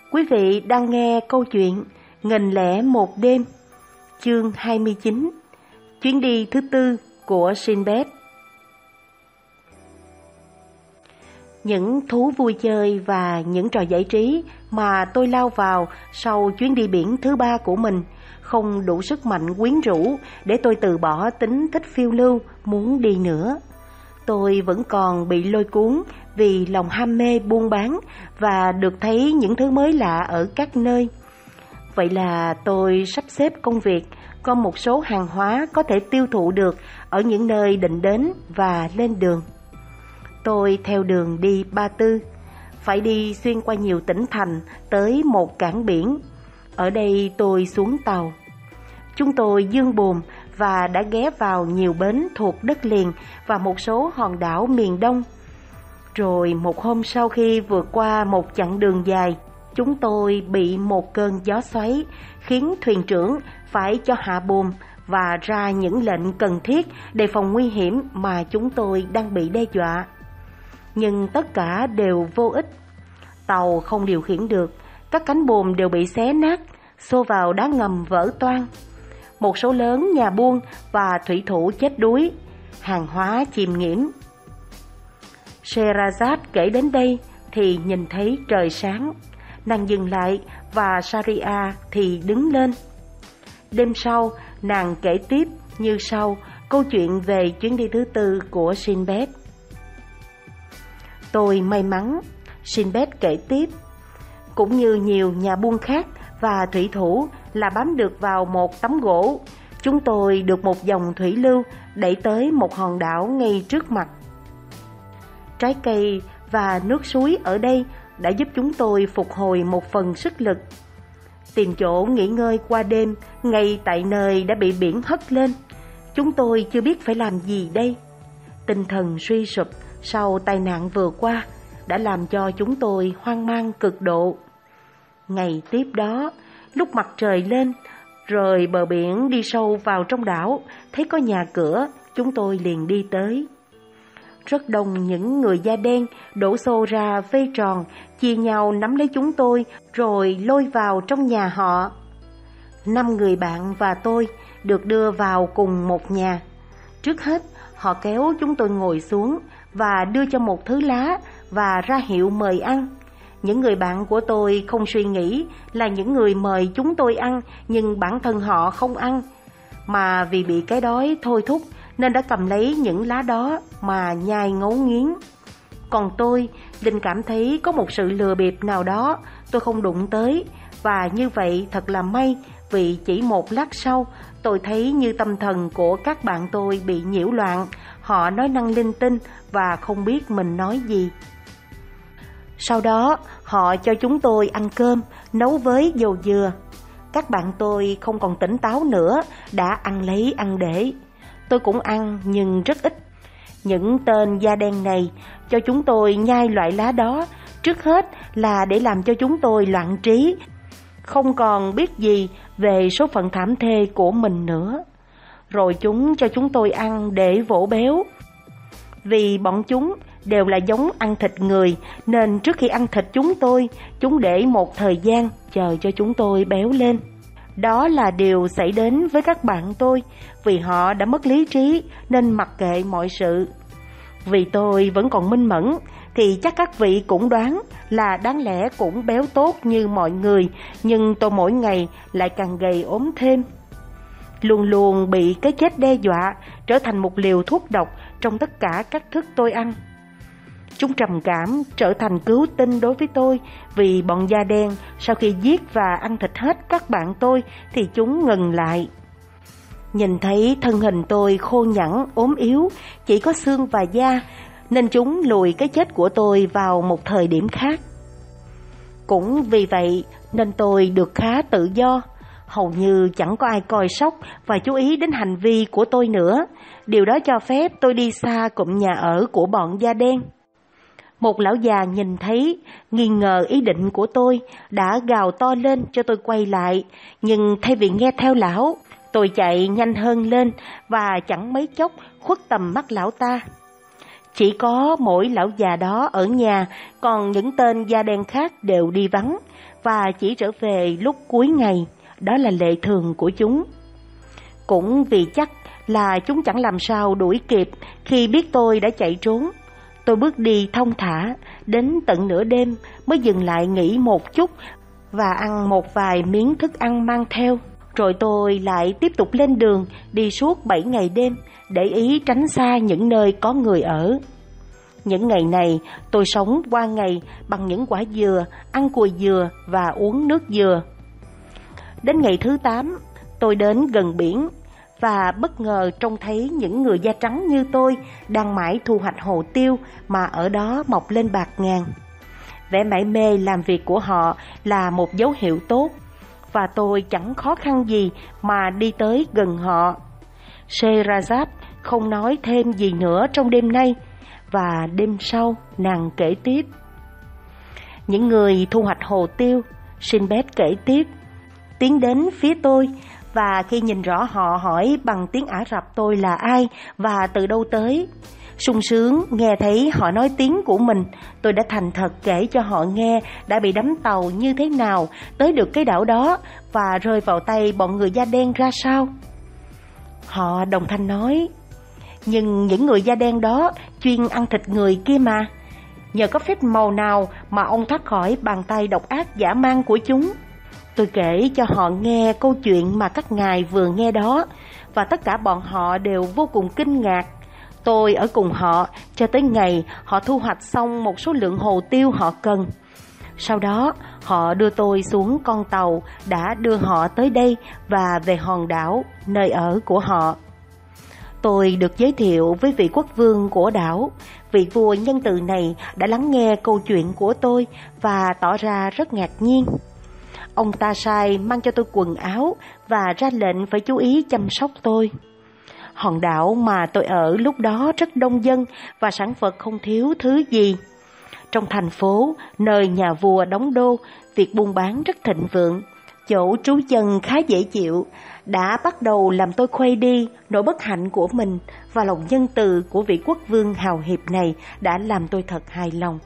Quý vị đang nghe câu chuyện Nghìn lẻ một đêm, chương 29, chuyến đi thứ tư của Sinbad. Những thú vui chơi và những trò giải trí mà tôi lao vào sau chuyến đi biển thứ ba của mình không đủ sức mạnh quyến rũ để tôi từ bỏ tính thích phiêu lưu muốn đi nữa. Tôi vẫn còn bị lôi cuốn vì lòng ham mê buôn bán và được thấy những thứ mới lạ ở các nơi. Vậy là tôi sắp xếp công việc, có một số hàng hóa có thể tiêu thụ được ở những nơi định đến và lên đường. Tôi theo đường đi Ba Tư, phải đi xuyên qua nhiều tỉnh thành tới một cảng biển. Ở đây tôi xuống tàu. Chúng tôi dương buồm và đã ghé vào nhiều bến thuộc đất liền và một số hòn đảo miền Đông. Rồi một hôm sau khi vượt qua một chặng đường dài, chúng tôi bị một cơn gió xoáy khiến thuyền trưởng phải cho hạ buồm và ra những lệnh cần thiết đề phòng nguy hiểm mà chúng tôi đang bị đe dọa. Nhưng tất cả đều vô ích. Tàu không điều khiển được, các cánh buồm đều bị xé nát, xô vào đá ngầm vỡ toang. Một số lớn nhà buôn và thủy thủ chết đuối, hàng hóa chìm nghiễm. Sherazad kể đến đây thì nhìn thấy trời sáng. Nàng dừng lại và Sharia thì đứng lên. Đêm sau, nàng kể tiếp như sau câu chuyện về chuyến đi thứ tư của Sinbad. Tôi may mắn, Sinbad kể tiếp, cũng như nhiều nhà buôn khác và thủy thủ là bám được vào một tấm gỗ. Chúng tôi được một dòng thủy lưu đẩy tới một hòn đảo ngay trước mặt. Trái cây và nước suối ở đây đã giúp chúng tôi phục hồi một phần sức lực. Tìm chỗ nghỉ ngơi qua đêm ngay tại nơi đã bị biển hất lên. Chúng tôi chưa biết phải làm gì đây. Tinh thần suy sụp sau tai nạn vừa qua đã làm cho chúng tôi hoang mang cực độ. Ngày tiếp đó, lúc mặt trời lên, rời bờ biển đi sâu vào trong đảo, thấy có nhà cửa, chúng tôi liền đi tới. Rất đông những người da đen đổ xô ra vây tròn, chia nhau nắm lấy chúng tôi rồi lôi vào trong nhà họ. 5 người bạn và tôi được đưa vào cùng một nhà. Trước hết, họ kéo chúng tôi ngồi xuống và đưa cho một thứ lá và ra hiệu mời ăn. Những người bạn của tôi không suy nghĩ là những người mời chúng tôi ăn, nhưng bản thân họ không ăn, mà vì bị cái đói thôi thúc nên đã cầm lấy những lá đó mà nhai ngấu nghiến. Còn tôi, Linh cảm thấy có một sự lừa bịp nào đó tôi không đụng tới, và như vậy thật là may, vì chỉ một lát sau tôi thấy như tâm thần của các bạn tôi bị nhiễu loạn. Họ nói năng linh tinh và không biết mình nói gì. Sau đó họ cho chúng tôi ăn cơm nấu với dầu dừa. Các bạn tôi không còn tỉnh táo nữa, đã ăn lấy ăn để. Tôi cũng ăn nhưng rất ít. Những tên da đen này cho chúng tôi nhai loại lá đó, trước hết là để làm cho chúng tôi loạn trí, không còn biết gì về số phận thảm thê của mình nữa. Rồi chúng cho chúng tôi ăn để vỗ béo. Vì bọn chúng đều là giống ăn thịt người, nên trước khi ăn thịt chúng để một thời gian chờ cho chúng tôi béo lên. Đó là điều xảy đến với các bạn tôi, vì họ đã mất lý trí nên mặc kệ mọi sự. Vì tôi vẫn còn minh mẫn, thì chắc các vị cũng đoán là đáng lẽ cũng béo tốt như mọi người, nhưng tôi mỗi ngày lại càng gầy ốm thêm. Luôn luôn bị cái chết đe dọa, trở thành một liều thuốc độc trong tất cả các thức tôi ăn. Chúng trầm cảm trở thành cứu tinh đối với tôi, vì bọn da đen sau khi giết và ăn thịt hết các bạn tôi thì chúng ngừng lại. Nhìn thấy thân hình tôi khô nhẵn, ốm yếu, chỉ có xương và da, nên chúng lùi cái chết của tôi vào một thời điểm khác. Cũng vì vậy nên tôi được khá tự do, hầu như chẳng có ai coi sóc và chú ý đến hành vi của tôi nữa. Điều đó cho phép tôi đi xa cụm nhà ở của bọn da đen. Một lão già nhìn thấy, nghi ngờ ý định của tôi, đã gào to lên cho tôi quay lại, nhưng thay vì nghe theo lão, tôi chạy nhanh hơn lên và chẳng mấy chốc khuất tầm mắt lão ta. Chỉ có mỗi lão già đó ở nhà, còn những tên da đen khác đều đi vắng và chỉ trở về lúc cuối ngày, đó là lệ thường của chúng. Cũng vì chắc là chúng chẳng làm sao đuổi kịp khi biết tôi đã chạy trốn. Tôi bước đi thong thả, đến tận nửa đêm mới dừng lại nghỉ một chút và ăn một vài miếng thức ăn mang theo. Rồi tôi lại tiếp tục lên đường, đi suốt 7 ngày đêm, để ý tránh xa những nơi có người ở. Những ngày này, tôi sống qua ngày bằng những quả dừa, ăn cùi dừa và uống nước dừa. Đến ngày thứ 8, tôi đến gần biển và bất ngờ trông thấy những người da trắng như tôi đang mãi thu hoạch hồ tiêu mà ở đó mọc lên bạt ngàn. Vẻ mải mê làm việc của họ là một dấu hiệu tốt, và tôi chẳng khó khăn gì mà đi tới gần họ. Sherazad không nói thêm gì nữa trong đêm nay, và đêm sau nàng kể tiếp. Những người thu hoạch hồ tiêu, Sinbad kể tiếp, tiến đến phía tôi, và khi nhìn rõ họ hỏi bằng tiếng Ả Rập tôi là ai và từ đâu tới. Sung sướng nghe thấy họ nói tiếng của mình, tôi đã thành thật kể cho họ nghe đã bị đắm tàu như thế nào, tới được cái đảo đó và rơi vào tay bọn người da đen ra sao. Họ đồng thanh nói, nhưng những người da đen đó chuyên ăn thịt người kia mà. Nhờ có phép màu nào mà ông thoát khỏi bàn tay độc ác dã man của chúng? Tôi kể cho họ nghe câu chuyện mà các ngài vừa nghe đó, và tất cả bọn họ đều vô cùng kinh ngạc. Tôi ở cùng họ cho tới ngày họ thu hoạch xong một số lượng hồ tiêu họ cần. Sau đó họ đưa tôi xuống con tàu đã đưa họ tới đây và về hòn đảo, nơi ở của họ. Tôi được giới thiệu với vị quốc vương của đảo. Vị vua nhân từ này đã lắng nghe câu chuyện của tôi và tỏ ra rất ngạc nhiên. Ông ta sai mang cho tôi quần áo và ra lệnh phải chú ý chăm sóc tôi. Hòn đảo mà tôi ở lúc đó rất đông dân và sản vật không thiếu thứ gì. Trong thành phố, nơi nhà vua đóng đô, việc buôn bán rất thịnh vượng. Chỗ trú chân khá dễ chịu, đã bắt đầu làm tôi khuây đi nỗi bất hạnh của mình, và lòng nhân từ của vị quốc vương hào hiệp này đã làm tôi thật hài lòng.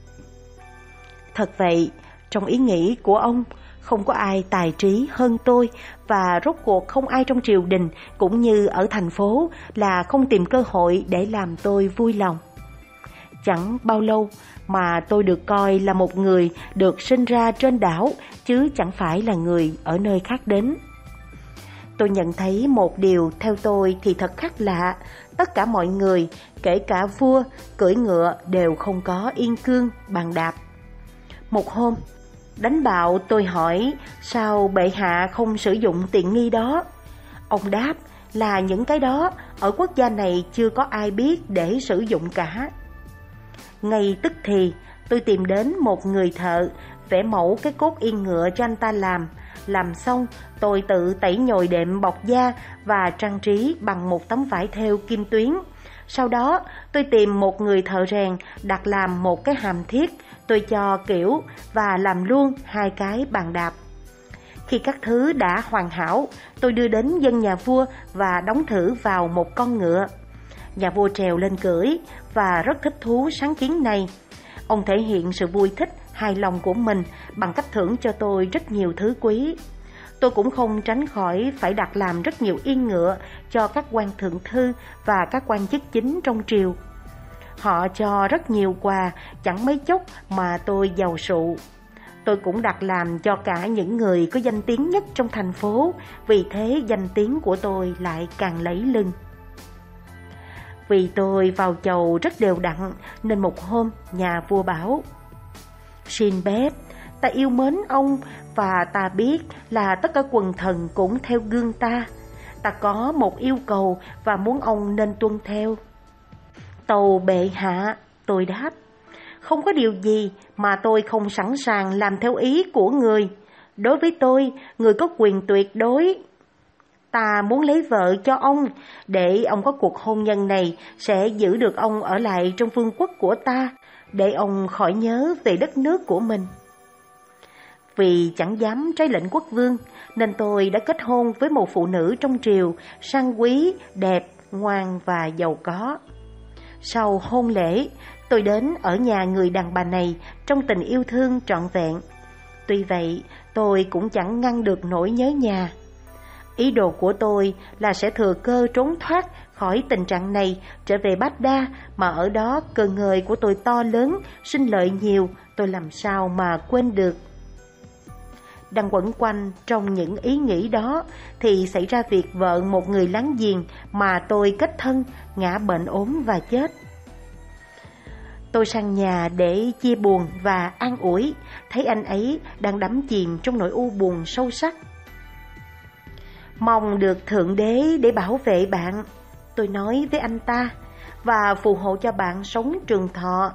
Thật vậy, trong ý nghĩ của ông, không có ai tài trí hơn tôi, và rốt cuộc không ai trong triều đình cũng như ở thành phố là không tìm cơ hội để làm tôi vui lòng. Chẳng bao lâu mà tôi được coi là một người được sinh ra trên đảo, chứ chẳng phải là người ở nơi khác đến. Tôi nhận thấy một điều theo tôi thì thật khác lạ. Tất cả mọi người, kể cả vua, cưỡi ngựa đều không có yên cương, bàn đạp. Một hôm, đánh bạo tôi hỏi sao bệ hạ không sử dụng tiện nghi đó. Ông đáp là những cái đó ở quốc gia này chưa có ai biết để sử dụng cả. Ngay tức thì tôi tìm đến một người thợ vẽ mẫu cái cốt yên ngựa cho anh ta làm xong tôi tự tẩy nhồi đệm bọc da và trang trí bằng một tấm vải thêu kim tuyến. Sau đó tôi tìm một người thợ rèn đặt làm một cái hàm thiết, tôi cho kiểu và làm luôn 2 cái bàn đạp. Khi các thứ đã hoàn hảo, tôi đưa đến dân nhà vua và đóng thử vào một con ngựa. Nhà vua trèo lên cưỡi và rất thích thú sáng kiến này. Ông thể hiện sự vui thích, hài lòng của mình bằng cách thưởng cho tôi rất nhiều thứ quý. Tôi cũng không tránh khỏi phải đặt làm rất nhiều yên ngựa cho các quan thượng thư và các quan chức chính trong triều. Họ cho rất nhiều quà, chẳng mấy chốc mà tôi giàu sụ. Tôi cũng đặt làm cho cả những người có danh tiếng nhất trong thành phố, vì thế danh tiếng của tôi lại càng lẫy lừng. Vì tôi vào chầu rất đều đặn, nên một hôm nhà vua bảo: Sinbad, ta yêu mến ông, và ta biết là tất cả quần thần cũng theo gương ta. Ta có một yêu cầu và muốn ông nên tuân theo. Tâu bệ hạ, tôi đáp, không có điều gì mà tôi không sẵn sàng làm theo ý của người. Đối với tôi, người có quyền tuyệt đối. Ta muốn lấy vợ cho ông, để ông có cuộc hôn nhân này sẽ giữ được ông ở lại trong vương quốc của ta, để ông khỏi nhớ về đất nước của mình. Vì chẳng dám trái lệnh quốc vương, nên tôi đã kết hôn với một phụ nữ trong triều, sang quý, đẹp, ngoan và giàu có. Sau hôn lễ, tôi đến ở nhà người đàn bà này trong tình yêu thương trọn vẹn. Tuy vậy, tôi cũng chẳng ngăn được nỗi nhớ nhà. Ý đồ của tôi là sẽ thừa cơ trốn thoát khỏi tình trạng này, trở về Baghdad, mà ở đó cơ ngơi của tôi to lớn, sinh lợi nhiều, tôi làm sao mà quên được. Đang quẩn quanh trong những ý nghĩ đó thì xảy ra việc vợ một người láng giềng mà tôi kết thân ngã bệnh ốm và chết. Tôi sang nhà để chia buồn và an ủi, thấy anh ấy đang đắm chìm trong nỗi u buồn sâu sắc. Mong được Thượng Đế để bảo vệ bạn, tôi nói với anh ta, và phù hộ cho bạn sống trường thọ.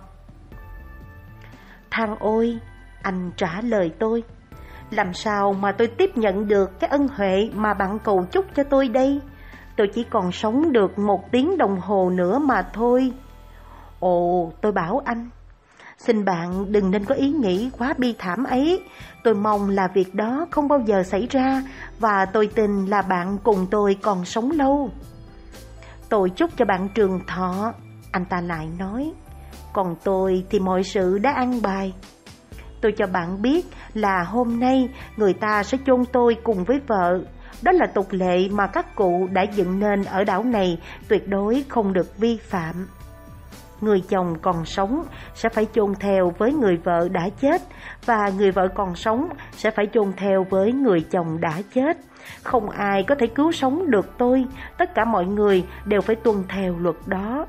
Thằng ôi, anh trả lời tôi, làm sao mà tôi tiếp nhận được cái ân huệ mà bạn cầu chúc cho tôi đây? Tôi chỉ còn sống được 1 tiếng đồng hồ nữa mà thôi. Ồ, tôi bảo anh, xin bạn đừng nên có ý nghĩ quá bi thảm ấy. Tôi mong là việc đó không bao giờ xảy ra, và tôi tin là bạn cùng tôi còn sống lâu. Tôi chúc cho bạn trường thọ, anh ta lại nói. Còn tôi thì mọi sự đã an bài. Tôi cho bạn biết là hôm nay người ta sẽ chôn tôi cùng với vợ. Đó là tục lệ mà các cụ đã dựng nên ở đảo này, tuyệt đối không được vi phạm. Người chồng còn sống sẽ phải chôn theo với người vợ đã chết, và người vợ còn sống sẽ phải chôn theo với người chồng đã chết. Không ai có thể cứu sống được tôi, tất cả mọi người đều phải tuân theo luật đó.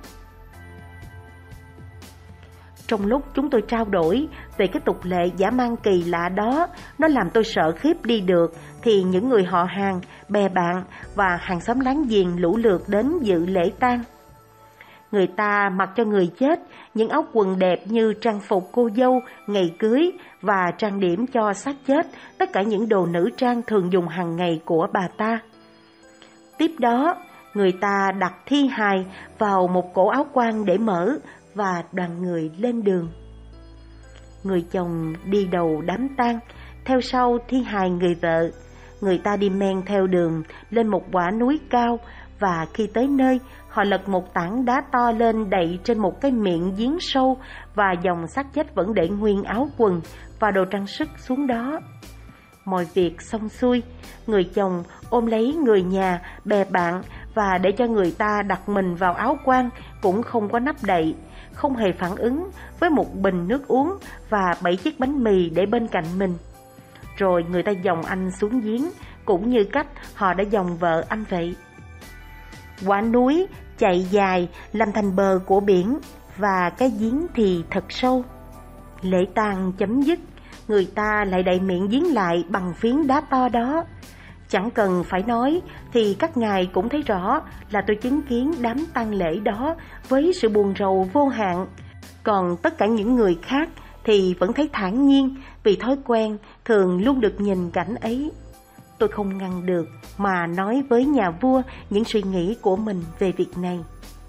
Trong lúc chúng tôi trao đổi về cái tục lệ dã man kỳ lạ đó, nó làm tôi sợ khiếp đi được, thì những người họ hàng, bè bạn và hàng xóm láng giềng lũ lượt đến dự lễ tang. Người ta mặc cho người chết những áo quần đẹp như trang phục cô dâu ngày cưới và trang điểm cho xác chết, tất cả những đồ nữ trang thường dùng hàng ngày của bà ta. Tiếp đó, người ta đặt thi hài vào một cổ áo quan để mở, và đoàn người lên đường. Người chồng đi đầu đám tang, theo sau thi hài người vợ. Người ta đi men theo đường lên một quả núi cao, và khi tới nơi, họ lật một tảng đá to lên đậy trên một cái miệng giếng sâu, và dòng xác chết vẫn để nguyên áo quần và đồ trang sức xuống đó. Mọi việc xong xuôi, người chồng ôm lấy người nhà, bè bạn và để cho người ta đặt mình vào áo quan cũng không có nắp đậy, không hề phản ứng với một bình nước uống và 7 chiếc bánh mì để bên cạnh mình. Rồi người ta dòng anh xuống giếng, cũng như cách họ đã dòng vợ anh vậy. Quả núi chạy dài làm thành bờ của biển, và cái giếng thì thật sâu. Lễ tang chấm dứt, người ta lại đậy miệng giếng lại bằng phiến đá to đó. Chẳng cần phải nói thì các ngài cũng thấy rõ là tôi chứng kiến đám tang lễ đó với sự buồn rầu vô hạn. Còn tất cả những người khác thì vẫn thấy thản nhiên, vì thói quen thường luôn được nhìn cảnh ấy. Tôi không ngăn được mà nói với nhà vua những suy nghĩ của mình về việc này.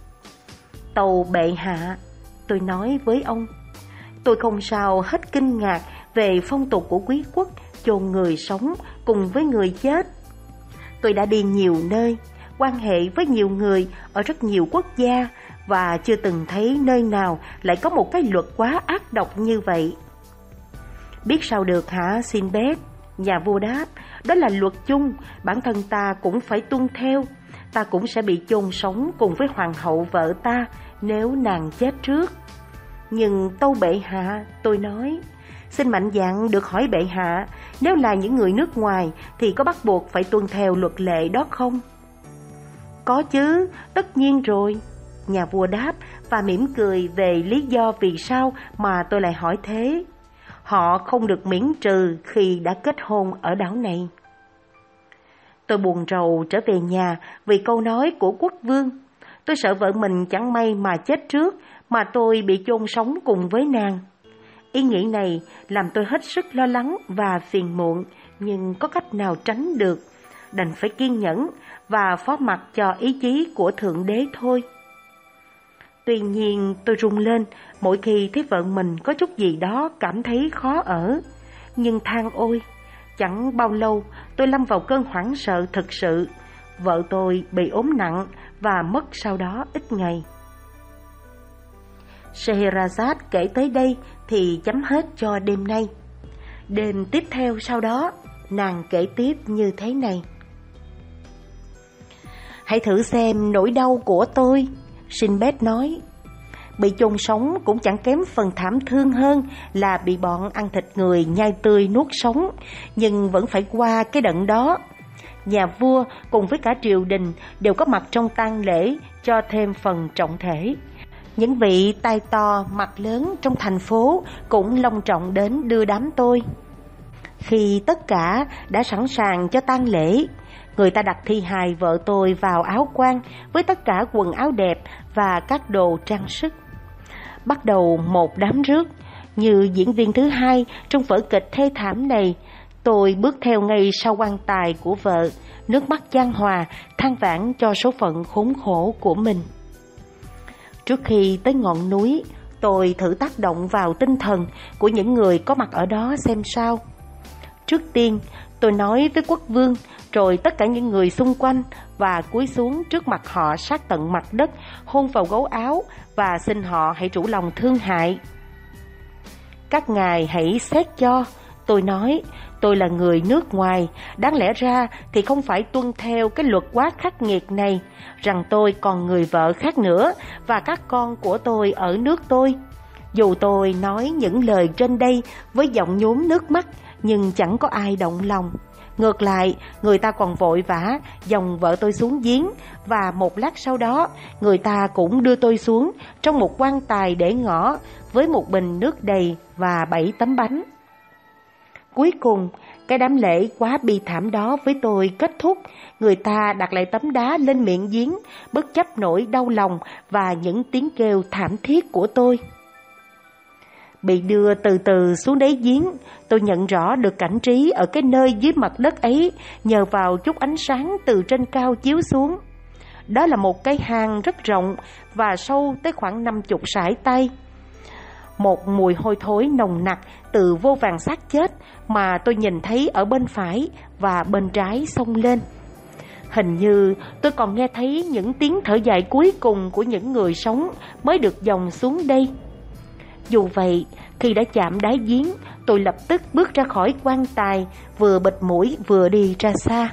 Tâu bệ hạ, tôi nói với ông, tôi không sao hết kinh ngạc về phong tục của quý quốc chôn người sống cùng với người chết. Tôi đã đi nhiều nơi, quan hệ với nhiều người ở rất nhiều quốc gia, và chưa từng thấy nơi nào lại có một cái luật quá ác độc như vậy. Biết sao được hả Sinbad? Nhà vua đáp, đó là luật chung, bản thân ta cũng phải tuân theo. Ta cũng sẽ bị chôn sống cùng với hoàng hậu vợ ta nếu nàng chết trước. Nhưng tâu bệ hạ, tôi nói, xin mạnh dạn được hỏi bệ hạ, nếu là những người nước ngoài thì có bắt buộc phải tuân theo luật lệ đó không? Có chứ, tất nhiên rồi, nhà vua đáp và mỉm cười về lý do vì sao mà tôi lại hỏi thế. Họ không được miễn trừ khi đã kết hôn ở đảo này. Tôi buồn rầu trở về nhà vì câu nói của quốc vương. Tôi sợ vợ mình chẳng may mà chết trước, mà tôi bị chôn sống cùng với nàng. Ý nghĩ này làm tôi hết sức lo lắng và phiền muộn, nhưng có cách nào tránh được, đành phải kiên nhẫn và phó mặc cho ý chí của Thượng Đế thôi. Tuy nhiên tôi run lên mỗi khi thấy vợ mình có chút gì đó cảm thấy khó ở. Nhưng than ôi, chẳng bao lâu tôi lâm vào cơn hoảng sợ thực sự. Vợ tôi bị ốm nặng và mất sau đó ít ngày. Scheherazade kể tới đây thì chấm hết cho đêm nay. Đêm tiếp theo sau đó, nàng kể tiếp như thế này. Hãy thử xem nỗi đau của tôi, Sinbad nói. Bị chôn sống cũng chẳng kém phần thảm thương hơn là bị bọn ăn thịt người nhai tươi nuốt sống, nhưng vẫn phải qua cái đận đó. Nhà vua cùng với cả triều đình đều có mặt trong tang lễ cho thêm phần trọng thể. Những vị tài to mặt lớn trong thành phố cũng long trọng đến đưa đám tôi. Khi tất cả đã sẵn sàng cho tang lễ, người ta đặt thi hài vợ tôi vào áo quan với tất cả quần áo đẹp và các đồ trang sức. Bắt đầu một đám rước, như diễn viên thứ hai trong vở kịch thê thảm này, tôi bước theo ngay sau quan tài của vợ, nước mắt chan hòa, than vãn cho số phận khốn khổ của mình. Trước khi tới ngọn núi, tôi thử tác động vào tinh thần của những người có mặt ở đó xem sao. Trước tiên, tôi nói với quốc vương, rồi tất cả những người xung quanh, và cúi xuống trước mặt họ sát tận mặt đất, hôn vào gấu áo và xin họ hãy rủ lòng thương hại. Các ngài hãy xét cho, tôi nói, tôi là người nước ngoài, đáng lẽ ra thì không phải tuân theo cái luật quá khắc nghiệt này, rằng tôi còn người vợ khác nữa và các con của tôi ở nước tôi. Dù tôi nói những lời trên đây với giọng nhuốm nước mắt, nhưng chẳng có ai động lòng. Ngược lại, người ta còn vội vã dòng vợ tôi xuống giếng, và một lát sau đó, người ta cũng đưa tôi xuống trong một quan tài để ngõ với một bình nước đầy và 7 tấm bánh. Cuối cùng, cái đám lễ quá bi thảm đó với tôi kết thúc. Người ta đặt lại tấm đá lên miệng giếng, bất chấp nỗi đau lòng và những tiếng kêu thảm thiết của tôi. Bị đưa từ từ xuống đáy giếng, tôi nhận rõ được cảnh trí ở cái nơi dưới mặt đất ấy nhờ vào chút ánh sáng từ trên cao chiếu xuống. Đó là một cái hang rất rộng và sâu tới khoảng 50 sải tay. Một mùi hôi thối nồng nặc từ vô vàn xác chết mà tôi nhìn thấy ở bên phải và bên trái xông lên. Hình như tôi còn nghe thấy những tiếng thở dài cuối cùng của những người sống mới được dòng xuống đây. Dù vậy, khi đã chạm đáy giếng, tôi lập tức bước ra khỏi quan tài, vừa bịt mũi vừa đi ra xa.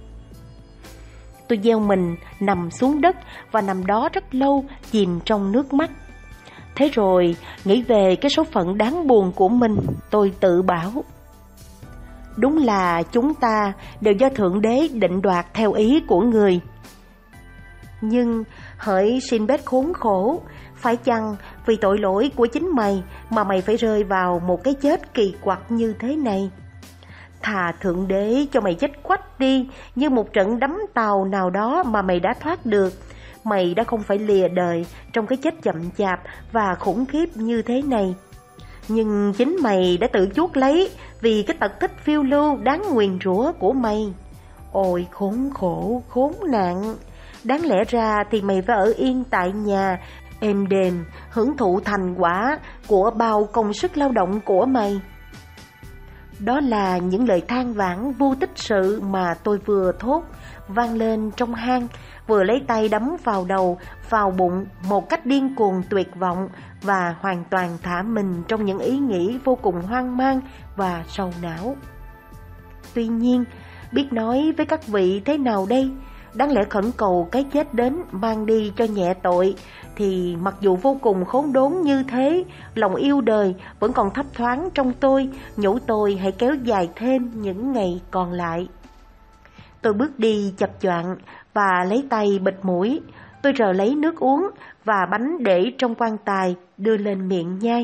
Tôi gieo mình nằm xuống đất và nằm đó rất lâu, chìm trong nước mắt. Thế rồi, nghĩ về cái số phận đáng buồn của mình, tôi tự bảo. Đúng là chúng ta đều do Thượng Đế định đoạt theo ý của người. Nhưng hỡi Sinbad khốn khổ, phải chăng vì tội lỗi của chính mày mà mày phải rơi vào một cái chết kỳ quặc như thế này? Thà Thượng Đế cho mày chết quách đi như một trận đắm tàu nào đó mà mày đã thoát được. Mày đã không phải lìa đời trong cái chết chậm chạp và khủng khiếp như thế này. Nhưng chính mày đã tự chuốc lấy vì cái tật thích phiêu lưu đáng nguyền rủa của mày. Ôi khốn khổ, khốn nạn! Đáng lẽ ra thì mày phải ở yên tại nhà, êm đềm, hưởng thụ thành quả của bao công sức lao động của mày. Đó là những lời than vãn vô tích sự mà tôi vừa thốt, vang lên trong hang, vừa lấy tay đấm vào đầu, vào bụng một cách điên cuồng tuyệt vọng và hoàn toàn thả mình trong những ý nghĩ vô cùng hoang mang và sầu não. Tuy nhiên, biết nói với các vị thế nào đây? Đáng lẽ khẩn cầu cái chết đến mang đi cho nhẹ tội, thì mặc dù vô cùng khốn đốn như thế, lòng yêu đời vẫn còn thấp thoáng trong tôi, nhủ tôi hãy kéo dài thêm những ngày còn lại. Tôi bước đi chập choạng và lấy tay bịt mũi. Tôi rờ lấy nước uống và bánh để trong quan tài đưa lên miệng nhai.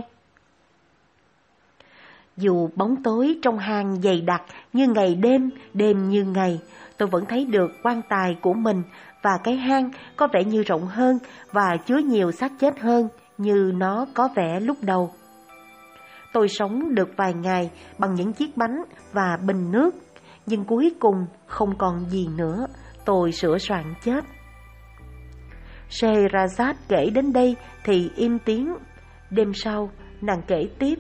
Dù bóng tối trong hang dày đặc như ngày đêm, đêm như ngày, tôi vẫn thấy được quan tài của mình và cái hang có vẻ như rộng hơn và chứa nhiều xác chết hơn như nó có vẻ lúc đầu. Tôi sống được vài ngày bằng những chiếc bánh và bình nước, nhưng cuối cùng không còn gì nữa, tôi sửa soạn chết. Scheherazade kể đến đây thì im tiếng. Đêm sau, nàng kể tiếp.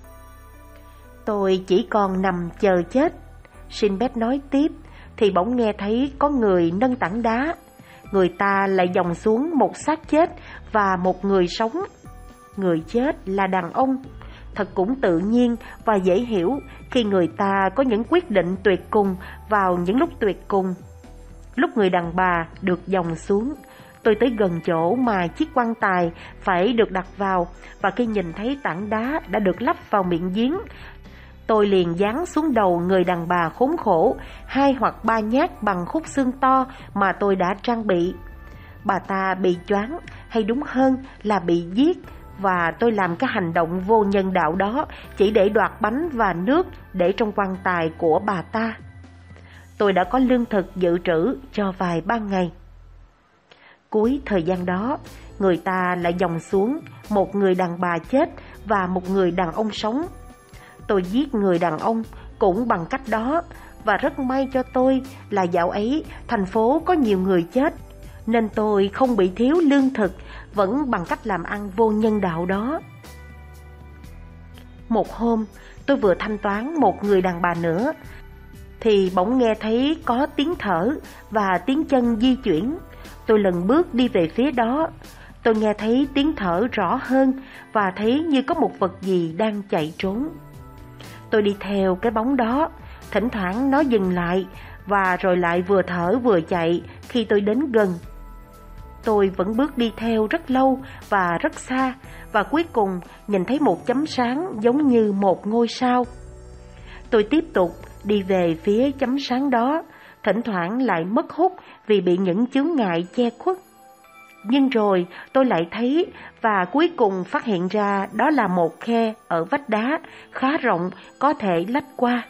Tôi chỉ còn nằm chờ chết. Sinbad nói tiếp, thì bỗng nghe thấy có người nâng tảng đá. Người ta lại dòng xuống một xác chết và một người sống. người chết là đàn ông. Thật cũng tự nhiên và dễ hiểu khi người ta có những quyết định tuyệt cùng vào những lúc tuyệt cùng. Lúc người đàn bà được dòng xuống, tôi tới gần chỗ mà chiếc quan tài phải được đặt vào, và khi nhìn thấy tảng đá đã được lắp vào miệng giếng, tôi liền giáng xuống đầu người đàn bà khốn khổ 2 hoặc 3 nhát bằng khúc xương to mà tôi đã trang bị. Bà ta bị choáng, hay đúng hơn là bị giết, và tôi làm cái hành động vô nhân đạo đó chỉ để đoạt bánh và nước để trong quan tài của bà ta. Tôi đã có lương thực dự trữ cho vài ba ngày. Cuối thời gian đó, người ta lại dòng xuống một người đàn bà chết và một người đàn ông sống. Tôi giết người đàn ông cũng bằng cách đó, và rất may cho tôi là dạo ấy thành phố có nhiều người chết, nên tôi không bị thiếu lương thực vẫn bằng cách làm ăn vô nhân đạo đó. Một hôm, tôi vừa thanh toán một người đàn bà nữa, thì bỗng nghe thấy có tiếng thở và tiếng chân di chuyển. Tôi lần bước đi về phía đó. Tôi nghe thấy tiếng thở rõ hơn và thấy như có một vật gì đang chạy trốn. Tôi đi theo cái bóng đó, thỉnh thoảng nó dừng lại và rồi lại vừa thở vừa chạy khi tôi đến gần. Tôi vẫn bước đi theo rất lâu và rất xa, và cuối cùng nhìn thấy một chấm sáng giống như một ngôi sao. Tôi tiếp tục đi về phía chấm sáng đó, thỉnh thoảng lại mất hút vì bị những chướng ngại che khuất. Nhưng rồi tôi lại thấy và cuối cùng phát hiện ra đó là một khe ở vách đá khá rộng có thể lách qua.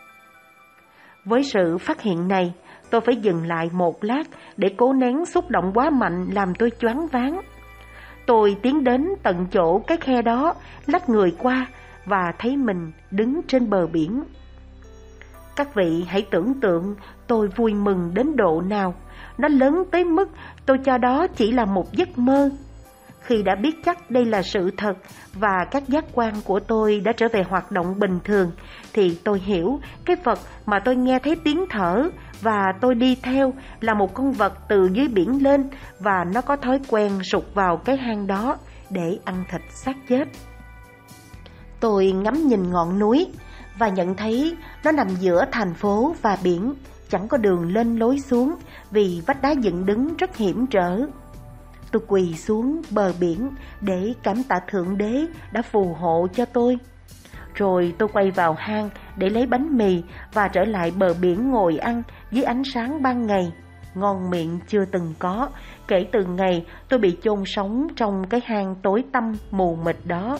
Với sự phát hiện này, tôi phải dừng lại một lát để cố nén xúc động quá mạnh làm tôi choáng váng. Tôi tiến đến tận chỗ cái khe đó, lách người qua và thấy mình đứng trên bờ biển. Các vị hãy tưởng tượng tôi vui mừng đến độ nào. Nó lớn tới mức tôi cho đó chỉ là một giấc mơ. Khi đã biết chắc đây là sự thật và các giác quan của tôi đã trở về hoạt động bình thường, thì tôi hiểu cái vật mà tôi nghe thấy tiếng thở và tôi đi theo là một con vật từ dưới biển lên, và nó có thói quen sụt vào cái hang đó để ăn thịt xác chết. Tôi ngắm nhìn ngọn núi và nhận thấy nó nằm giữa thành phố và biển, chẳng có đường lên lối xuống vì vách đá dựng đứng rất hiểm trở. Tôi quỳ xuống bờ biển để cảm tạ Thượng Đế đã phù hộ cho tôi. Rồi tôi quay vào hang để lấy bánh mì và trở lại bờ biển ngồi ăn dưới ánh sáng ban ngày, ngon miệng chưa từng có kể từ ngày tôi bị chôn sống trong cái hang tối tăm mù mịt đó.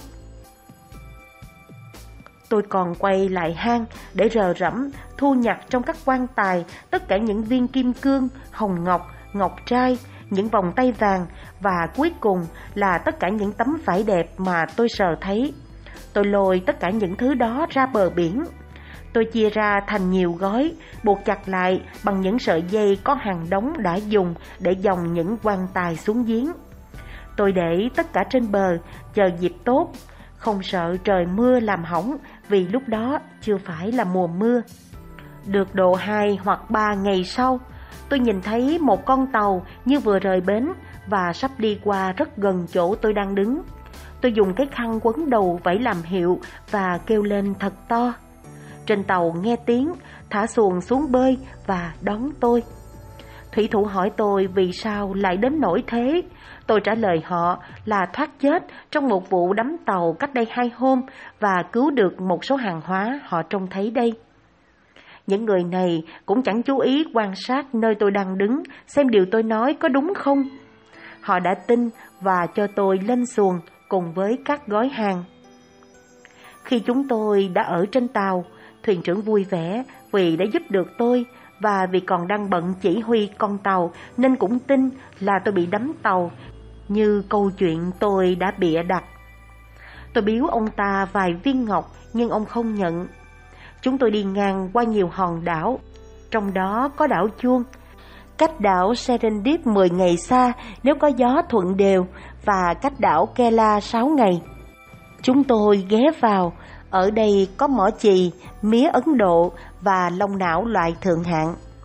Tôi còn quay lại hang để rờ rẫm, thu nhặt trong các quan tài tất cả những viên kim cương, hồng ngọc, ngọc trai, những vòng tay vàng, và cuối cùng là tất cả những tấm vải đẹp mà tôi sờ thấy. Tôi lôi tất cả những thứ đó ra bờ biển. Tôi chia ra thành nhiều gói, buộc chặt lại bằng những sợi dây có hàng đống đã dùng để dòng những quan tài xuống giếng. Tôi để tất cả trên bờ, chờ dịp tốt, không sợ trời mưa làm hỏng vì lúc đó chưa phải là mùa mưa. Được độ 2 hoặc 3 ngày sau, tôi nhìn thấy một con tàu như vừa rời bến và sắp đi qua rất gần chỗ tôi đang đứng. Tôi dùng cái khăn quấn đầu vẫy làm hiệu và kêu lên thật to. Trên tàu nghe tiếng, thả xuồng xuống bơi và đón tôi. Thủy thủ hỏi tôi vì sao lại đến nỗi thế. Tôi trả lời họ là thoát chết trong một vụ đắm tàu cách đây 2 hôm và cứu được một số hàng hóa họ trông thấy đây. Những người này cũng chẳng chú ý quan sát nơi tôi đang đứng xem điều tôi nói có đúng không. Họ đã tin và cho tôi lên xuồng cùng với các gói hàng. Khi chúng tôi đã ở trên tàu, thuyền trưởng vui vẻ vì đã giúp được tôi, và vì còn đang bận chỉ huy con tàu nên cũng tin là tôi bị đắm tàu như câu chuyện tôi đã bịa đặt. Tôi biếu ông ta vài viên ngọc nhưng ông không nhận. Chúng tôi đi ngang qua nhiều hòn đảo, trong đó có đảo Chuông, cách đảo Serendip 10 ngày xa nếu có gió thuận đều, và cách đảo Kela 6 ngày. Chúng tôi ghé vào, ở đây có mỏ chì, mía Ấn Độ và long não loại thượng hạng.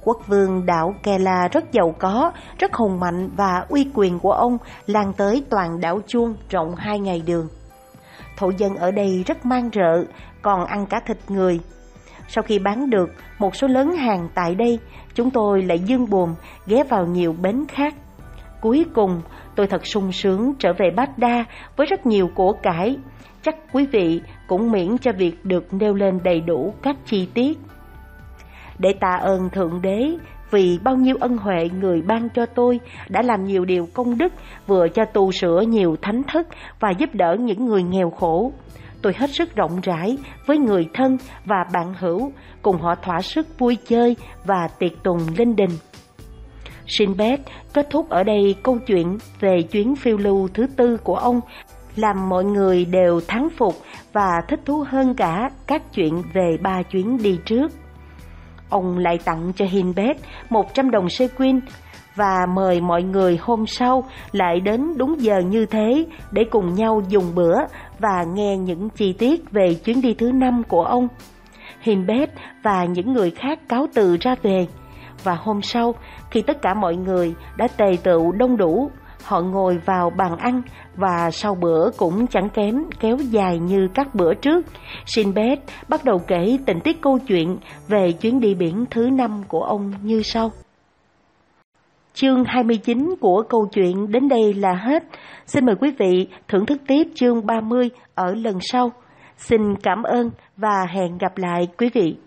Quốc vương đảo Kela rất giàu có, rất hùng mạnh và uy quyền của ông lan tới toàn đảo Chuông rộng 2 ngày đường. Thổ dân ở đây rất man rợ, còn ăn cả thịt người. Sau khi bán được một số lớn hàng tại đây, chúng tôi lại dương buồm ghé vào nhiều bến khác. Cuối cùng, tôi thật sung sướng trở về Baghdad với rất nhiều của cải. Chắc quý vị cũng miễn cho việc được nêu lên đầy đủ các chi tiết. Để tạ ơn Thượng Đế vì bao nhiêu ân huệ người ban cho tôi, đã làm nhiều điều công đức, vừa cho tu sửa nhiều thánh thất và giúp đỡ những người nghèo khổ. Tôi hết sức rộng rãi với người thân và bạn hữu, cùng họ thỏa sức vui chơi và tiệc tùng linh đình. Sinbad kết thúc ở đây câu chuyện về chuyến phiêu lưu thứ 4 của ông, làm mọi người đều thán phục và thích thú hơn cả các chuyện về 3 chuyến đi trước. Ông lại tặng cho Hindbad 100 đồng sequin và mời mọi người hôm sau lại đến đúng giờ như thế để cùng nhau dùng bữa và nghe những chi tiết về chuyến đi thứ 5 của ông. Hindbad và những người khác cáo từ ra về, và hôm sau, khi tất cả mọi người đã tề tựu đông đủ, họ ngồi vào bàn ăn và sau bữa cũng chẳng kém kéo dài như các bữa trước. Sinbad bắt đầu kể tình tiết câu chuyện về chuyến đi biển thứ 5 của ông như sau. Chương 29 của câu chuyện đến đây là hết. Xin mời quý vị thưởng thức tiếp chương 30 ở lần sau. Xin cảm ơn và hẹn gặp lại quý vị.